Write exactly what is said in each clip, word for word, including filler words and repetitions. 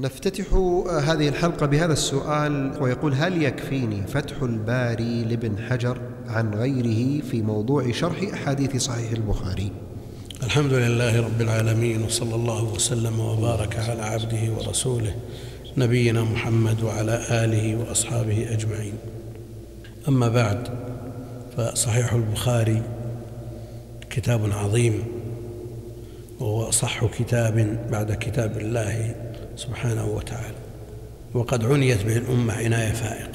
نفتتح هذه الحلقة بهذا السؤال، ويقول: هل يكفيني فتح الباري لابن حجر عن غيره في موضوع شرح أحاديث صحيح البخاري؟ الحمد لله رب العالمين، وصلى الله وسلم وبارك على عبده ورسوله نبينا محمد وعلى آله وأصحابه أجمعين. أما بعد، فصحيح البخاري كتاب عظيم، وهو أصح كتاب بعد كتاب الله سبحانه وتعالى، وقد عنيت به الأمة عناية فائقة.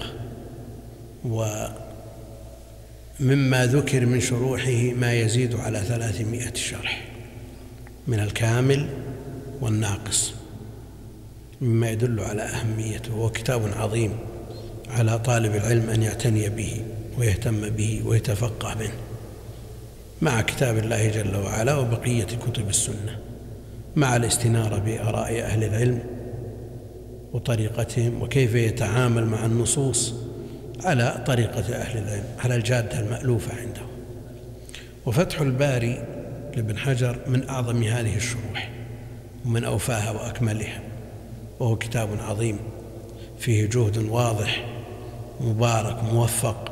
ومما ذكر من شروحه ما يزيد على ثلاثمائة شرح من الكامل والناقص، مما يدل على أهميته. وهو كتاب عظيم على طالب العلم أن يعتني به ويهتم به ويتفقه منه، مع كتاب الله جل وعلا وبقية كتب السنة، مع الاستنارة بآراء أهل العلم وطريقتهم، وكيف يتعامل مع النصوص على طريقة أهل العلم، على الجادة المألوفة عندهم. وفتح الباري لابن حجر من أعظم هذه الشروح ومن أوفاها وأكملها، وهو كتاب عظيم فيه جهد واضح مبارك موفق.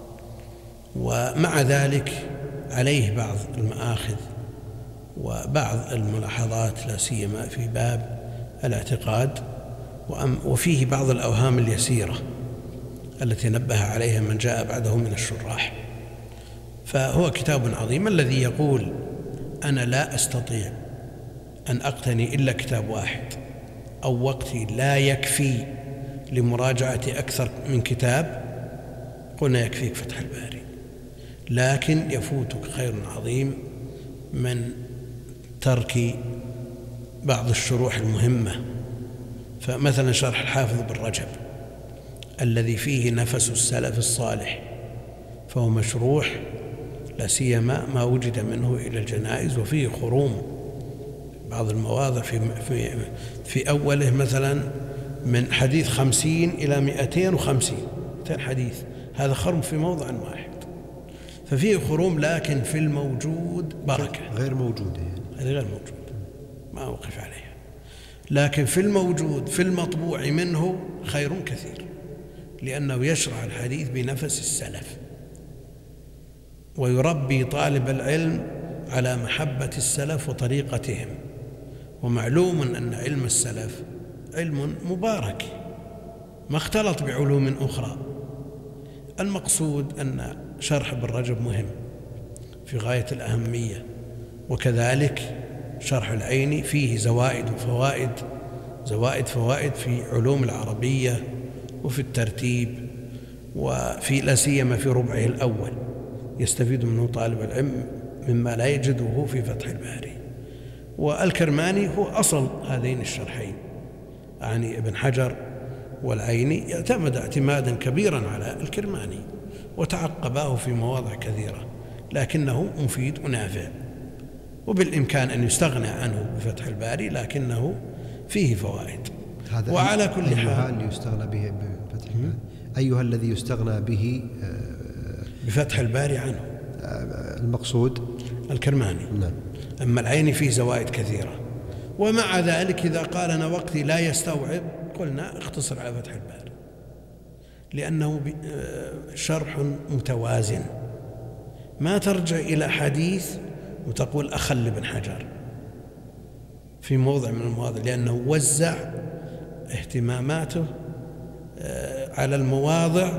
ومع ذلك عليه بعض المآخذ وبعض الملاحظات، لا سيما في باب الاعتقاد، وفيه بعض الأوهام اليسيرة التي نبه عليها من جاء بعده من الشراح. فهو كتاب عظيم. الذي يقول أنا لا أستطيع أن أقتني إلا كتاب واحد، أو وقتي لا يكفي لمراجعة أكثر من كتاب، قلنا يكفيك فتح الباري، لكن يفوتك خير عظيم من ترك بعض الشروح المهمة. فمثلا شرح الحافظ بن رجب الذي فيه نفس السلف الصالح، فهو مشروح، لا سيما ما وجد منه إلى الجنائز، وفيه خروم بعض المواضع في, في, في أوله، مثلا من حديث خمسين إلى مئتين وخمسين مئتين حديث، هذا خرم في موضع واحد، ففيه خروم، لكن في الموجود بركة. غير موجودة يعني. هذه غير موجود، ما أوقف عليها، لكن في الموجود في المطبوع منه خير كثير، لأنه يشرح الحديث بنفس السلف، ويربي طالب العلم على محبة السلف وطريقتهم. ومعلوم أن علم السلف علم مبارك ما اختلط بعلوم أخرى. المقصود أن شرح ابن رجب مهم في غاية الأهمية، وكذلك شرح العيني فيه زوائد وفوائد، زوائد فوائد في علوم العربية وفي الترتيب، وفي لا سيما في ربعه الأول يستفيد منه طالب العلم مما لا يجده في فتح الباري. والكرماني هو أصل هذين الشرحين، يعني ابن حجر والعيني اعتمد اعتمادا كبيرا على الكرماني وتعقباه في مواضع كثيرة، لكنه مفيد ونافع، وبالإمكان أن يستغنى عنه بفتح الباري، لكنه فيه فوائد. وعلى كل حال، أيها اللي يستغنى به بفتح الباري، أيها الذي يستغنى به بفتح الباري عنه؟ المقصود الكرماني. نعم. أما العيني فيه زوائد كثيرة. ومع ذلك إذا قال أنا وقتي لا يستوعب، قلنا اختصر على فتح الباري، لأنه شرح متوازن، ما ترجع إلى حديث وتقول أخل ابن حجر في موضع من المواضع، لأنه وزع اهتماماته على المواضع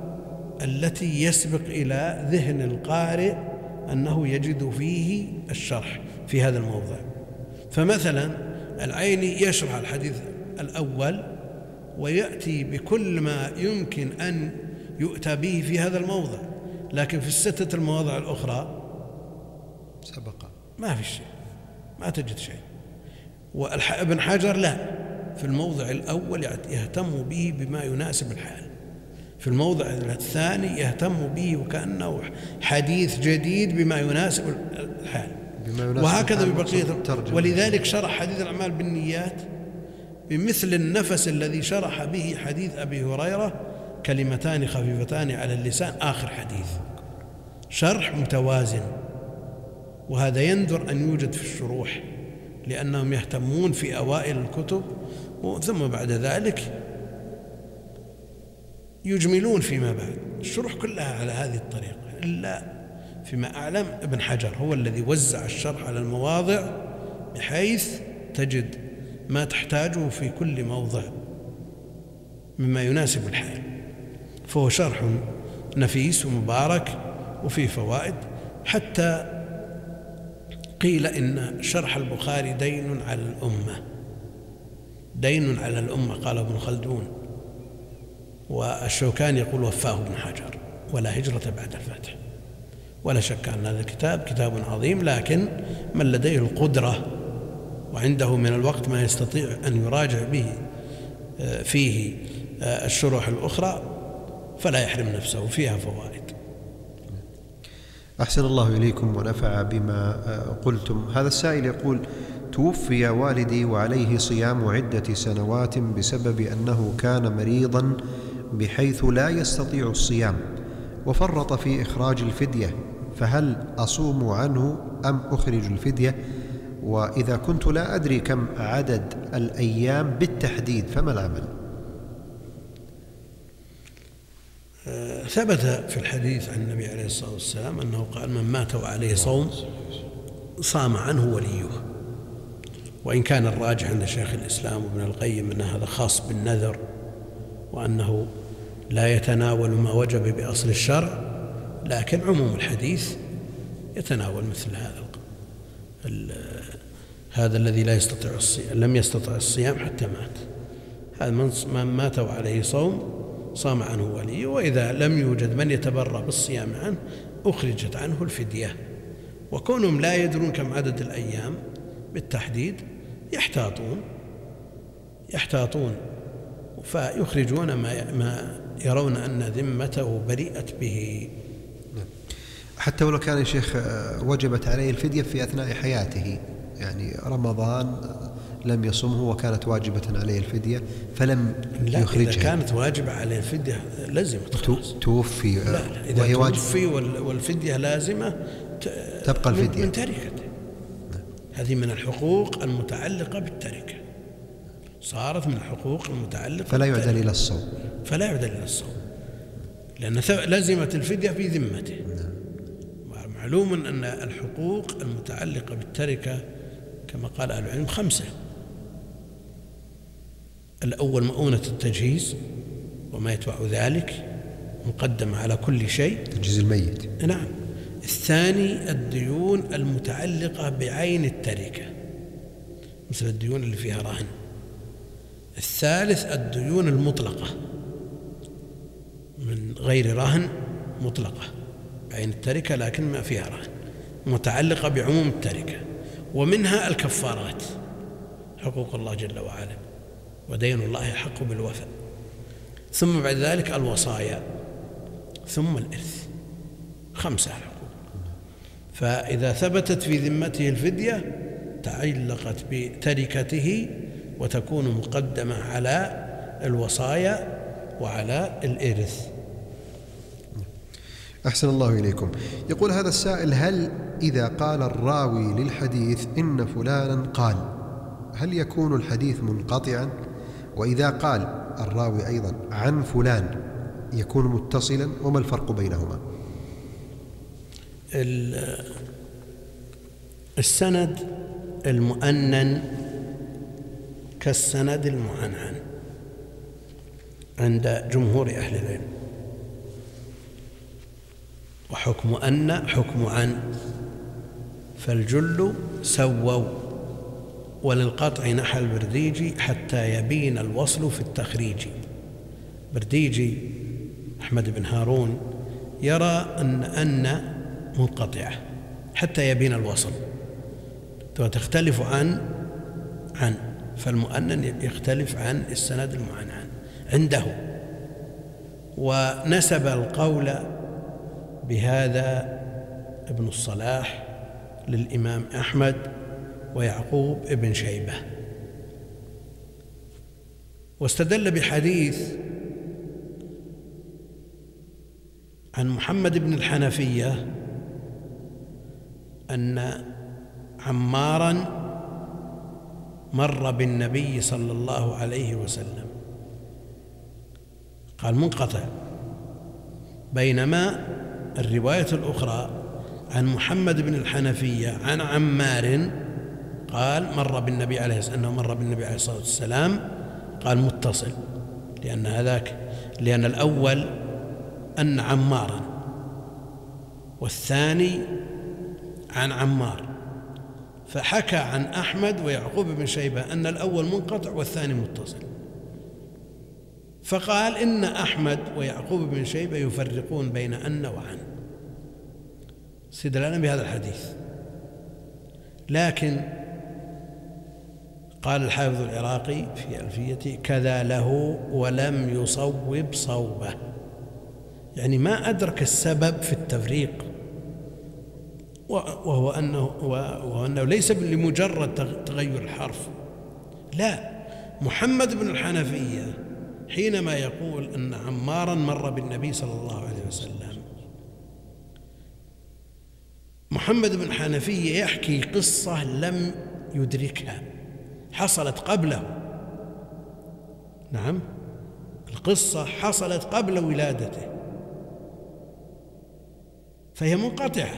التي يسبق إلى ذهن القارئ أنه يجد فيه الشرح في هذا الموضع. فمثلا العيني يشرح الحديث الأول ويأتي بكل ما يمكن أن يؤتى به في هذا الموضع، لكن في الستة المواضع الأخرى سبق ما في شيء، ما تجد شيء. وابن حجر لا، في الموضع الأول يهتم به بما يناسب الحال، في الموضع الثاني يهتم به وكأنه حديث جديد بما يناسب الحال، بما يناسب وهكذا ببقية. ولذلك شرح حديث الأعمال بالنيات بمثل النفس الذي شرح به حديث أبي هريرة، كلمتان خفيفتان على اللسان، آخر حديث. شرح متوازن، وهذا يندر أن يوجد في الشروح لأنهم يهتمون في أوائل الكتب، ثم بعد ذلك يجملون فيما بعد. الشروح كلها على هذه الطريقة، إلا فيما أعلم ابن حجر هو الذي وزع الشرح على المواضع بحيث تجد ما تحتاجه في كل موضع مما يناسب الحال، فهو شرح نفيس ومبارك وفيه فوائد. حتى قيل إن شرح البخاري دين على الأمة، دين على الأمة، قال ابن خلدون، والشوكاني يقول وفاه ابن حجر، ولا هجرة بعد الفتح. ولا شك أن هذا الكتاب كتاب عظيم، لكن من لديه القدرة وعنده من الوقت ما يستطيع أن يراجع به فيه الشروح الأخرى فلا يحرم نفسه، فيها فوائد. أحسن الله إليكم ونفع بما قلتم. هذا السائل يقول: توفي والدي وعليه صيام عدة سنوات بسبب أنه كان مريضا بحيث لا يستطيع الصيام، وفرط في إخراج الفدية، فهل أصوم عنه أم أخرج الفدية؟ وإذا كنت لا أدري كم عدد الأيام بالتحديد فما العمل؟ ثبت في الحديث عن النبي عليه الصلاة والسلام أنه قال: من مات وعليه صوم صام عنه وليه. وإن كان الراجح عند شيخ الإسلام وابن القيم أن هذا خاص بالنذر، وأنه لا يتناول ما وجب بأصل الشرع، لكن عموم الحديث يتناول مثل هذا هذا الذي لا يستطيع الصيام، لم يستطع الصيام حتى مات، هذا من مات وعليه صوم صام عنه وليه. وإذا لم يوجد من يتبرأ بالصيام عنه أخرجت عنه الفدية. وكونهم لا يدرون كم عدد الأيام بالتحديد يحتاطون يحتاطون فيخرجون ما يرون أن ذمته بريئت به. حتى ولو كان يا شيخ وجبت عليه الفدية في أثناء حياته، يعني رمضان لم يصمه وكانت واجبة عليه الفدية فلم يخرجها. إذا كانت واجبة عليه الفدية لازمت خلاص. توفي لا لا إذا وهي توفي والفدية لازمة تبقى الفدية من تركته. هذه من الحقوق المتعلقة بالتركة، صارت من الحقوق المتعلقة فلا يعدل إلى الصوم فلا يعدل إلى الصوم لأن لازمت الفدية في ذمته. معلوم أن الحقوق المتعلقة بالتركة كما قال أهل العلم خمسة: الأول مؤونة التجهيز وما يتبع ذلك، مقدمة على كل شيء، تجهيز الميت. نعم. الثاني الديون المتعلقة بعين التركة مثل الديون اللي فيها رهن. الثالث الديون المطلقة من غير رهن، مطلقة بعين التركة لكن ما فيها رهن، متعلقة بعموم التركة. ومنها الكفارات، حقوق الله جل وعلا، ودين الله يحق بالوفاء. ثم بعد ذلك الوصايا، ثم الإرث. خمسة حقوق. فإذا ثبتت في ذمته الفدية تعلقت بتركته وتكون مقدمة على الوصايا وعلى الإرث. أحسن الله إليكم. يقول هذا السائل: هل إذا قال الراوي للحديث إن فلانا قال، هل يكون الحديث منقطعا؟ وإذا قال الراوي أيضا عن فلان يكون متصلا؟ وما الفرق بينهما؟ السند المؤنن كالسند المعنعن عند جمهور أهل العلم، وحكم أن حكم عن، فالجل سووا. وللقطع نحى البرديجي حتى يبين الوصل في التخريج. برديجي أحمد بن هارون يرى أن أن منقطعة حتى يبين الوصل، وتختلف عن عن فالمؤنن يختلف عن السند المعنعن عنده. ونسب القول بهذا ابن الصلاح للإمام أحمد ويعقوب ابن شيبة، واستدل بحديث عن محمد بن الحنفية أن عمارا مر بالنبي صلى الله عليه وسلم، قال منقطع، بينما الرواية الأخرى عن محمد بن الحنفية عن عمار قال مر بالنبي عليه الصلاة والسلام، مر بالنبي عليه الصلاة والسلام، قال متصل، لأن هذاك لأن الأول أن عمارا والثاني عن عمار، فحكى عن أحمد ويعقوب بن شيبة أن الأول منقطع والثاني متصل، فقال إن أحمد ويعقوب بن شيبة يفرقون بين أن وعن، استدلالا بهذا الحديث. لكن قال الحافظ العراقي في ألفيته كذا له ولم يصوب صوبه، يعني ما أدرك السبب في التفريق، وهو أنه, وهو أنه ليس لمجرد تغير الحرف، لا، محمد بن الحنفية حينما يقول أن عمارا مر بالنبي صلى الله عليه وسلم، محمد بن الحنفية يحكي قصة لم يدركها، حصلت قبله، نعم، القصة حصلت قبل ولادته، فهي منقطعة.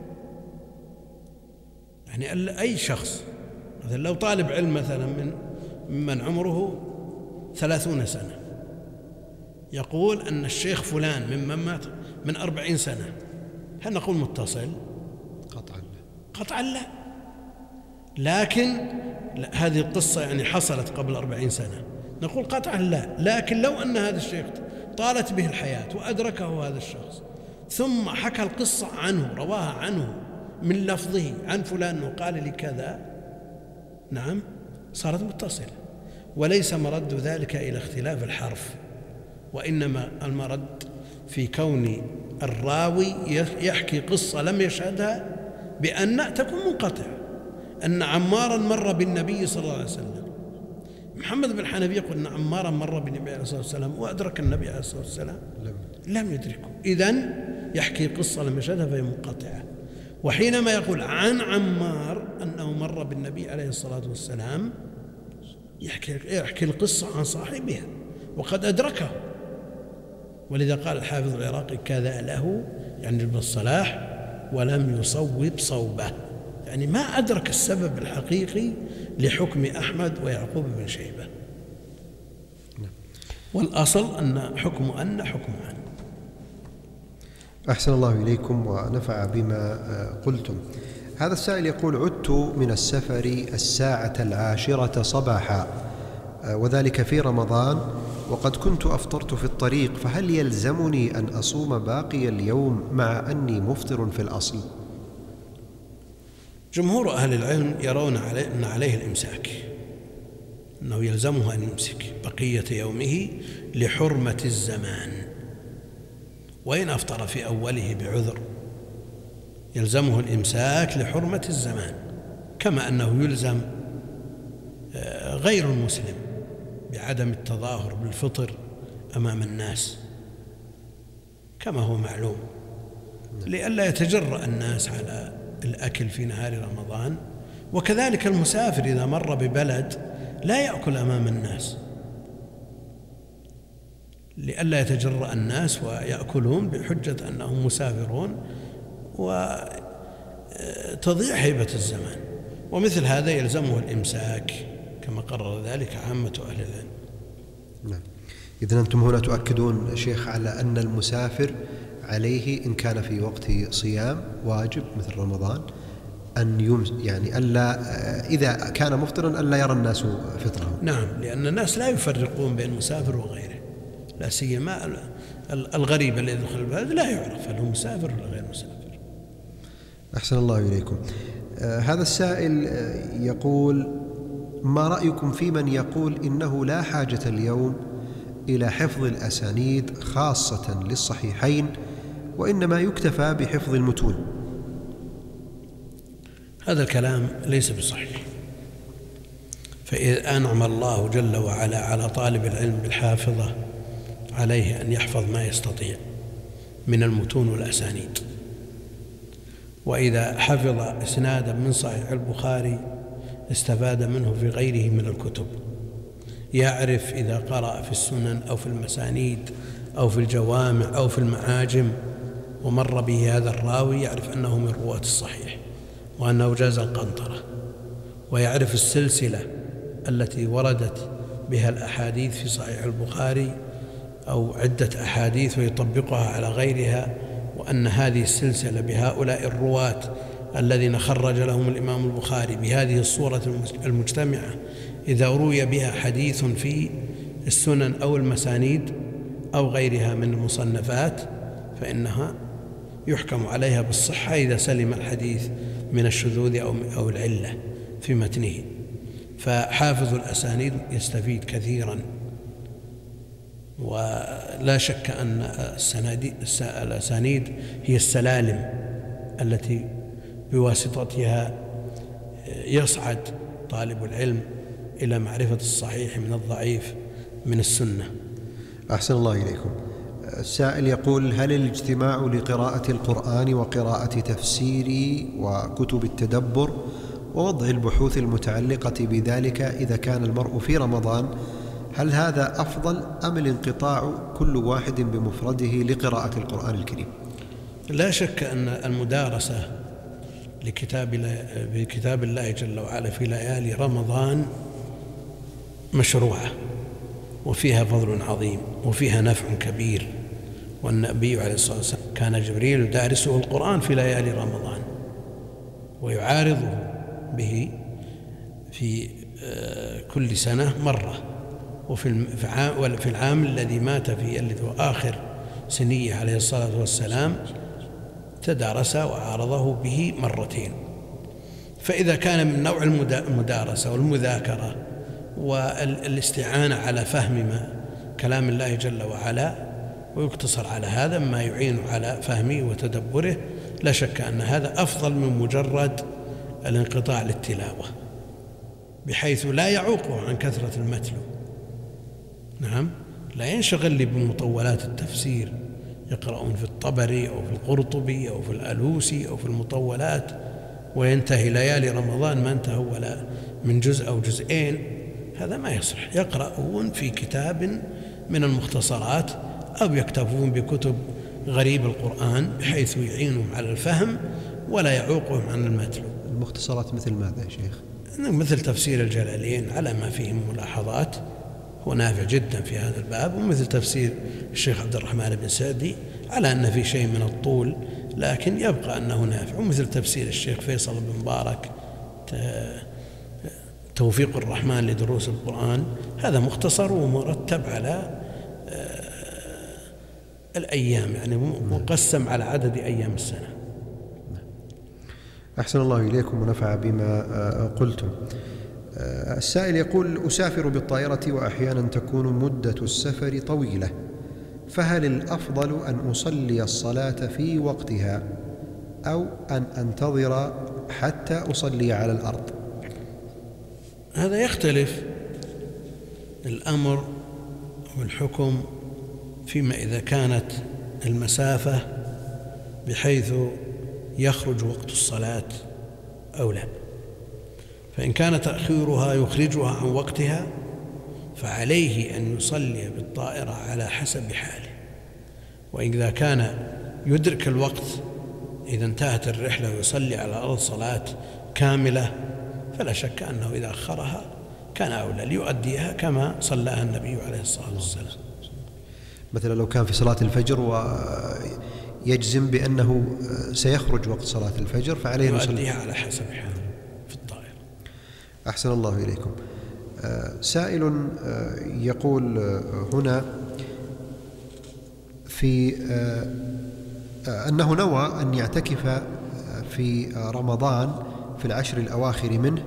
يعني أي شخص مثلا لو طالب علم مثلا من من عمره ثلاثون سنة يقول أن الشيخ فلان ممن مات من أربعين سنة، هل نقول متصل؟ قطعا لا، قطعا لا. لكن هذه القصة يعني حصلت قبل أربعين سنة، نقول قطعا لا. لكن لو أن هذا الشيخ طالت به الحياة وأدركه هذا الشخص ثم حكى القصة عنه، رواها عنه من لفظه عن فلان وقال لي كذا، نعم، صارت متصلة. وليس مرد ذلك إلى اختلاف الحرف، وإنما المرد في كون الراوي يحكي قصة لم يشهدها بأن تكون منقطعة، أن عمارا مر بالنبي صلى الله عليه وسلم، محمد بن حنبي يقول أن عمارا مر بالنبي عليه الصلاة والسلام وأدرك النبي عليه الصلاة والسلام لم يدركه، إذن يحكي قصة لم يشهدها فهي منقطعة. وحينما يقول عن عمار أنه مر بالنبي عليه الصلاة والسلام يحكي, يحكي القصة عن صاحبها وقد أدركه، ولذا قال الحافظ العراقي كذا له، يعني ابن الصلاح، ولم يصوب صوبه، يعني ما أدرك السبب الحقيقي لحكم أحمد ويعقوب بن شيبة. والأصل أن حكم أن حكم عن. أحسن الله إليكم ونفع بما قلتم. هذا السائل يقول عدت من السفر الساعة العاشرة صباحا، وذلك في رمضان، وقد كنت أفطرت في الطريق، فهل يلزمني أن أصوم باقي اليوم مع أني مفطر في الأصل؟ جمهور أهل العلم يرون عليه أن عليه الإمساك، أنه يلزمه أن يمسك بقية يومه لحرمة الزمان، وإن أفطر في أوله بعذر يلزمه الإمساك لحرمة الزمان، كما أنه يلزم غير المسلم بعدم التظاهر بالفطر أمام الناس كما هو معلوم، لئلا يتجرأ الناس على الأكل في نهار رمضان. وكذلك المسافر إذا مر ببلد لا يأكل أمام الناس لئلا يتجرأ الناس ويأكلون بحجة أنهم مسافرون وتضيع هيبة الزمان، ومثل هذا يلزمه الإمساك كما قرر ذلك عامة أهل العلم. نعم. إذن أنتم هنا تؤكدون شيخ على أن المسافر عليه إن كان في وقت صيام واجب مثل رمضان أن يمس يعني ألا إذا كان مفطرا ألا يرى الناس فطره. نعم، لأن الناس لا يفرقون بين المسافر وغيره، لا سيما الغريب الذي يدخل البلد لا يعرف هل هو مسافر ولا غير مسافر. أحسن الله إليكم. آه هذا السائل آه يقول ما رأيكم في من يقول إنه لا حاجة اليوم إلى حفظ الأسانيد خاصة للصحيحين، وإنما يكتفى بحفظ المتون؟ هذا الكلام ليس بصحيح، فإذا أنعم الله جل وعلا على طالب العلم بالحافظة عليه أن يحفظ ما يستطيع من المتون والأسانيد، وإذا حفظ إسنادا من صحيح البخاري استفاد منه في غيره من الكتب، يعرف إذا قرأ في السنن أو في المسانيد أو في الجوامع أو في المعاجم ومر به هذا الراوي، يعرف أنه من رواة الصحيح وأنه جاز القنطرة، ويعرف السلسلة التي وردت بها الأحاديث في صحيح البخاري أو عدة أحاديث ويطبقها على غيرها، وأن هذه السلسلة بهؤلاء الرواة الذين خرج لهم الإمام البخاري بهذه الصورة المجتمعة إذا روي بها حديث في السنن أو المسانيد أو غيرها من المصنفات فإنها يحكم عليها بالصحة إذا سلم الحديث من الشذوذ أو العلة في متنه. فحافظ الأسانيد يستفيد كثيرا، ولا شك أن الأسانيد هي السلالم التي بواسطتها يصعد طالب العلم إلى معرفة الصحيح من الضعيف من السنة. أحسن الله إليكم. السائل يقول: هل الاجتماع لقراءة القرآن وقراءة تفسير وكتب التدبر ووضع البحوث المتعلقة بذلك إذا كان المرء في رمضان، هل هذا أفضل أم الانقطاع كل واحد بمفرده لقراءة القرآن الكريم؟ لا شك أن المدارسة لكتاب بكتاب الله جل وعلا في ليالي رمضان مشروعة وفيها فضل عظيم وفيها نفع كبير، والنبي عليه الصلاة والسلام كان جبريل يدارسه القرآن في ليالي رمضان ويعارضه به في كل سنة مرة، وفي العام الذي مات فيه الذي هو آخر سنيه عليه الصلاة والسلام تدارس وعارضه به مرتين. فإذا كان من نوع المدارسة والمذاكرة والاستعانة على فهم ما كلام الله جل وعلا ويقتصر على هذا ما يعين على فهمه وتدبره، لا شك أن هذا أفضل من مجرد الانقطاع للتلاوة، بحيث لا يعوقه عن كثرة المتلو. نعم، لا ينشغل لي بمطولات التفسير، يقرؤون في الطبري أو في القرطبي أو في الألوسي أو في المطولات وينتهي ليالي رمضان ما انتهى ولا من جزء أو جزئين، هذا ما يصلح. يقرؤون في كتاب من المختصرات أو يكتفون بكتب غريب القرآن بحيث يعينهم على الفهم ولا يعوقهم عن المتلو. المختصرات مثل ماذا يا شيخ؟ مثل تفسير الجلالين على ما فيه ملاحظات، هو نافع جدا في هذا الباب، ومثل تفسير الشيخ عبد الرحمن بن سعدي على أن في شيء من الطول لكن يبقى أنه نافع، ومثل تفسير الشيخ فيصل بن مبارك توفيق الرحمن لدروس القرآن، هذا مختصر ومرتب على الأيام، يعني مقسم على عدد أيام السنة. أحسن الله إليكم ونفع بما قلتم. السائل يقول: أسافر بالطائرة وأحيانا تكون مدة السفر طويلة، فهل الأفضل أن أصلي الصلاة في وقتها أو أن أنتظر حتى أصلي على الأرض؟ هذا يختلف الأمر والحكم فيما إذا كانت المسافة بحيث يخرج وقت الصلاة أو لا. فإن كان تأخيرها يخرجها عن وقتها فعليه أن يصلي بالطائرة على حسب حاله، وإذا كان يدرك الوقت إذا انتهت الرحلة ويصلي على الأرض صلاة كاملة فلا شك أنه إذا أخرها كان أولى ليؤديها كما صلاها النبي عليه الصلاة والسلام. مثلا لو كان في صلاة الفجر ويجزم بأنه سيخرج وقت صلاة الفجر فعليه يؤديها على حسب حاله في الطائرة. أحسن الله إليكم. سائل يقول هنا في أنه نوى أن يعتكف في رمضان في العشر الأواخر منه،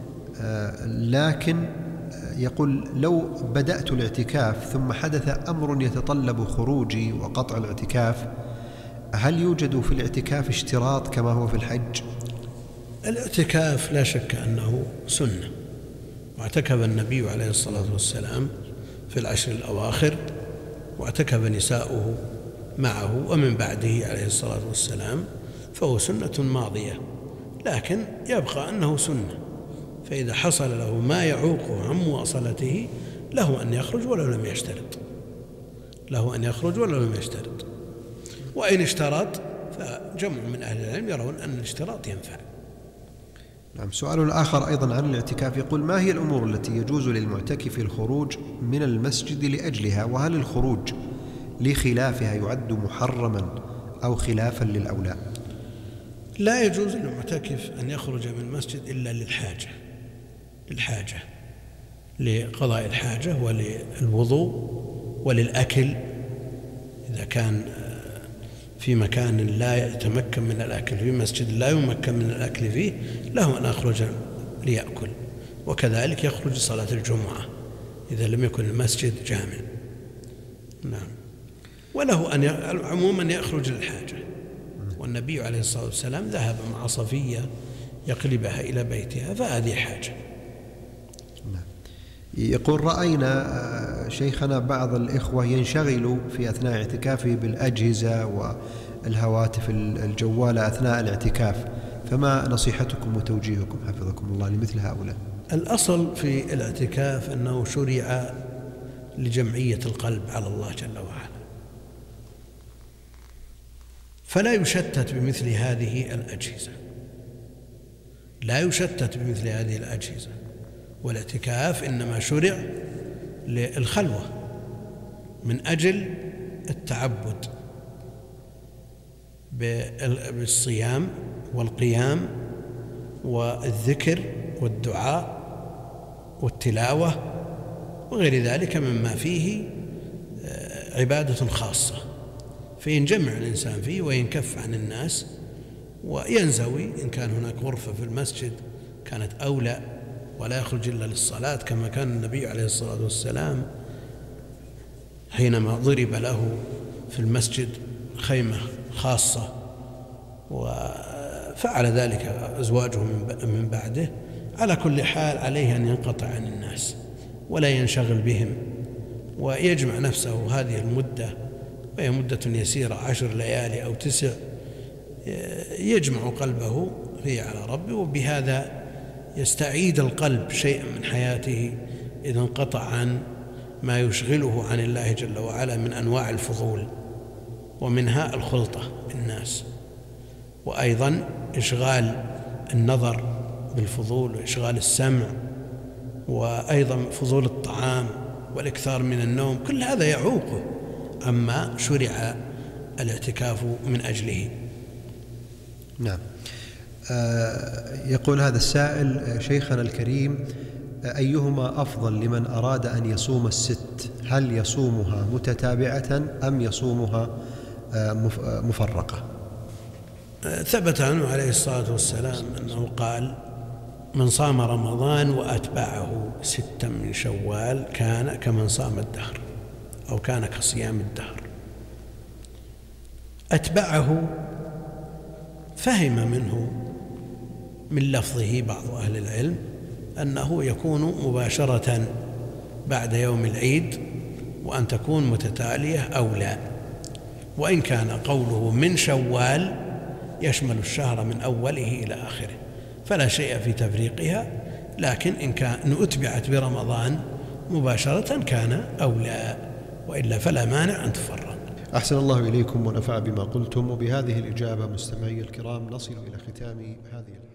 لكن يقول: لو بدأت الاعتكاف ثم حدث أمر يتطلب خروجي وقطع الاعتكاف، هل يوجد في الاعتكاف اشتراط كما هو في الحج؟ الاعتكاف لا شك أنه سنة، واعتكف النبي عليه الصلاة والسلام في العشر الأواخر، واعتكف نساؤه معه ومن بعده عليه الصلاة والسلام، فهو سنة ماضية، لكن يبقى أنه سنة فإذا حصل له ما يعوقه عن مواصلته له أن يخرج ولو لم يشترط، له أن يخرج ولو لم يشترط. وإن اشترط فجمع من أهل العلم يرون أن الاشتراط ينفع. نعم. سؤال آخر أيضا عن الاعتكاف يقول: ما هي الأمور التي يجوز للمعتكف الخروج من المسجد لأجلها؟ وهل الخروج لخلافها يعد محرما أو خلافا للأولى؟ لا يجوز للمعتكف أن يخرج من المسجد إلا للحاجة، للحاجة لقضاء الحاجة وللوضوء وللأكل. إذا كان في مكان لا يتمكن من الأكل، في مسجد لا يمكن من الأكل فيه، له أن يخرج ليأكل. وكذلك يخرج صلاة الجمعة إذا لم يكن المسجد جامع. نعم. وله أن عموما يخرج للحاجة. والنبي عليه الصلاة والسلام ذهب مع صفية يقلبها إلى بيتها، فهذه حاجة. يقول: رأينا شيخنا بعض الإخوة ينشغل في أثناء اعتكافه بالأجهزة والهواتف الجوالة أثناء الاعتكاف، فما نصيحتكم وتوجيهكم حفظكم الله لمثل هؤلاء؟ الأصل في الاعتكاف أنه شرع لجمعية القلب على الله جل وعلا، فلا يشتت بمثل هذه الأجهزة، لا يشتت بمثل هذه الأجهزة. والاعتكاف إنما شرع للخلوة من أجل التعبد بالصيام والقيام والذكر والدعاء والتلاوة وغير ذلك مما فيه عبادة خاصة، فينجمع الإنسان فيه وينكف عن الناس وينزوي. إن كان هناك غرفة في المسجد كانت أولى، ولا يخرج إلا للصلاة، كما كان النبي عليه الصلاة والسلام حينما ضرب له في المسجد خيمة خاصة وفعل ذلك أزواجه من بعده. على كل حال عليه أن ينقطع عن الناس ولا ينشغل بهم، ويجمع نفسه هذه المدة، وهي مدة يسيرة عشر ليالي أو تسع، يجمع قلبه هي على ربه، وبهذا يستعيد القلب شيئا من حياته إذا انقطع عن ما يشغله عن الله جل وعلا من أنواع الفضول، ومنها الخلطة بالناس، وأيضا إشغال النظر بالفضول، وإشغال السمع، وأيضا فضول الطعام والإكثار من النوم. كل هذا يعوقه عما شرع الاعتكاف من أجله. نعم. آه يقول هذا السائل: شيخنا الكريم، أيهما أفضل لمن أراد أن يصوم الست؟ هل يصومها متتابعة أم يصومها آه مفرقة؟ ثبت عنه عليه الصلاة والسلام أنه قال: من صام رمضان وأتبعه ستا من شوال كان كمن صام الدهر، أو كان كصيام الدهر. أتبعه فهم منه من لفظه بعض أهل العلم أنه يكون مباشرة بعد يوم العيد، وأن تكون متتالية أو لا. وإن كان قوله من شوال يشمل الشهر من أوله إلى آخره، فلا شيء في تفريقها، لكن إن كان أتبعت برمضان مباشرة كان أولى، وإلا فلا مانع أن تفرق. أحسن الله إليكم ونفع بما قلتم. وبهذه الإجابة مستمعي الكرام نصل إلى ختام هذه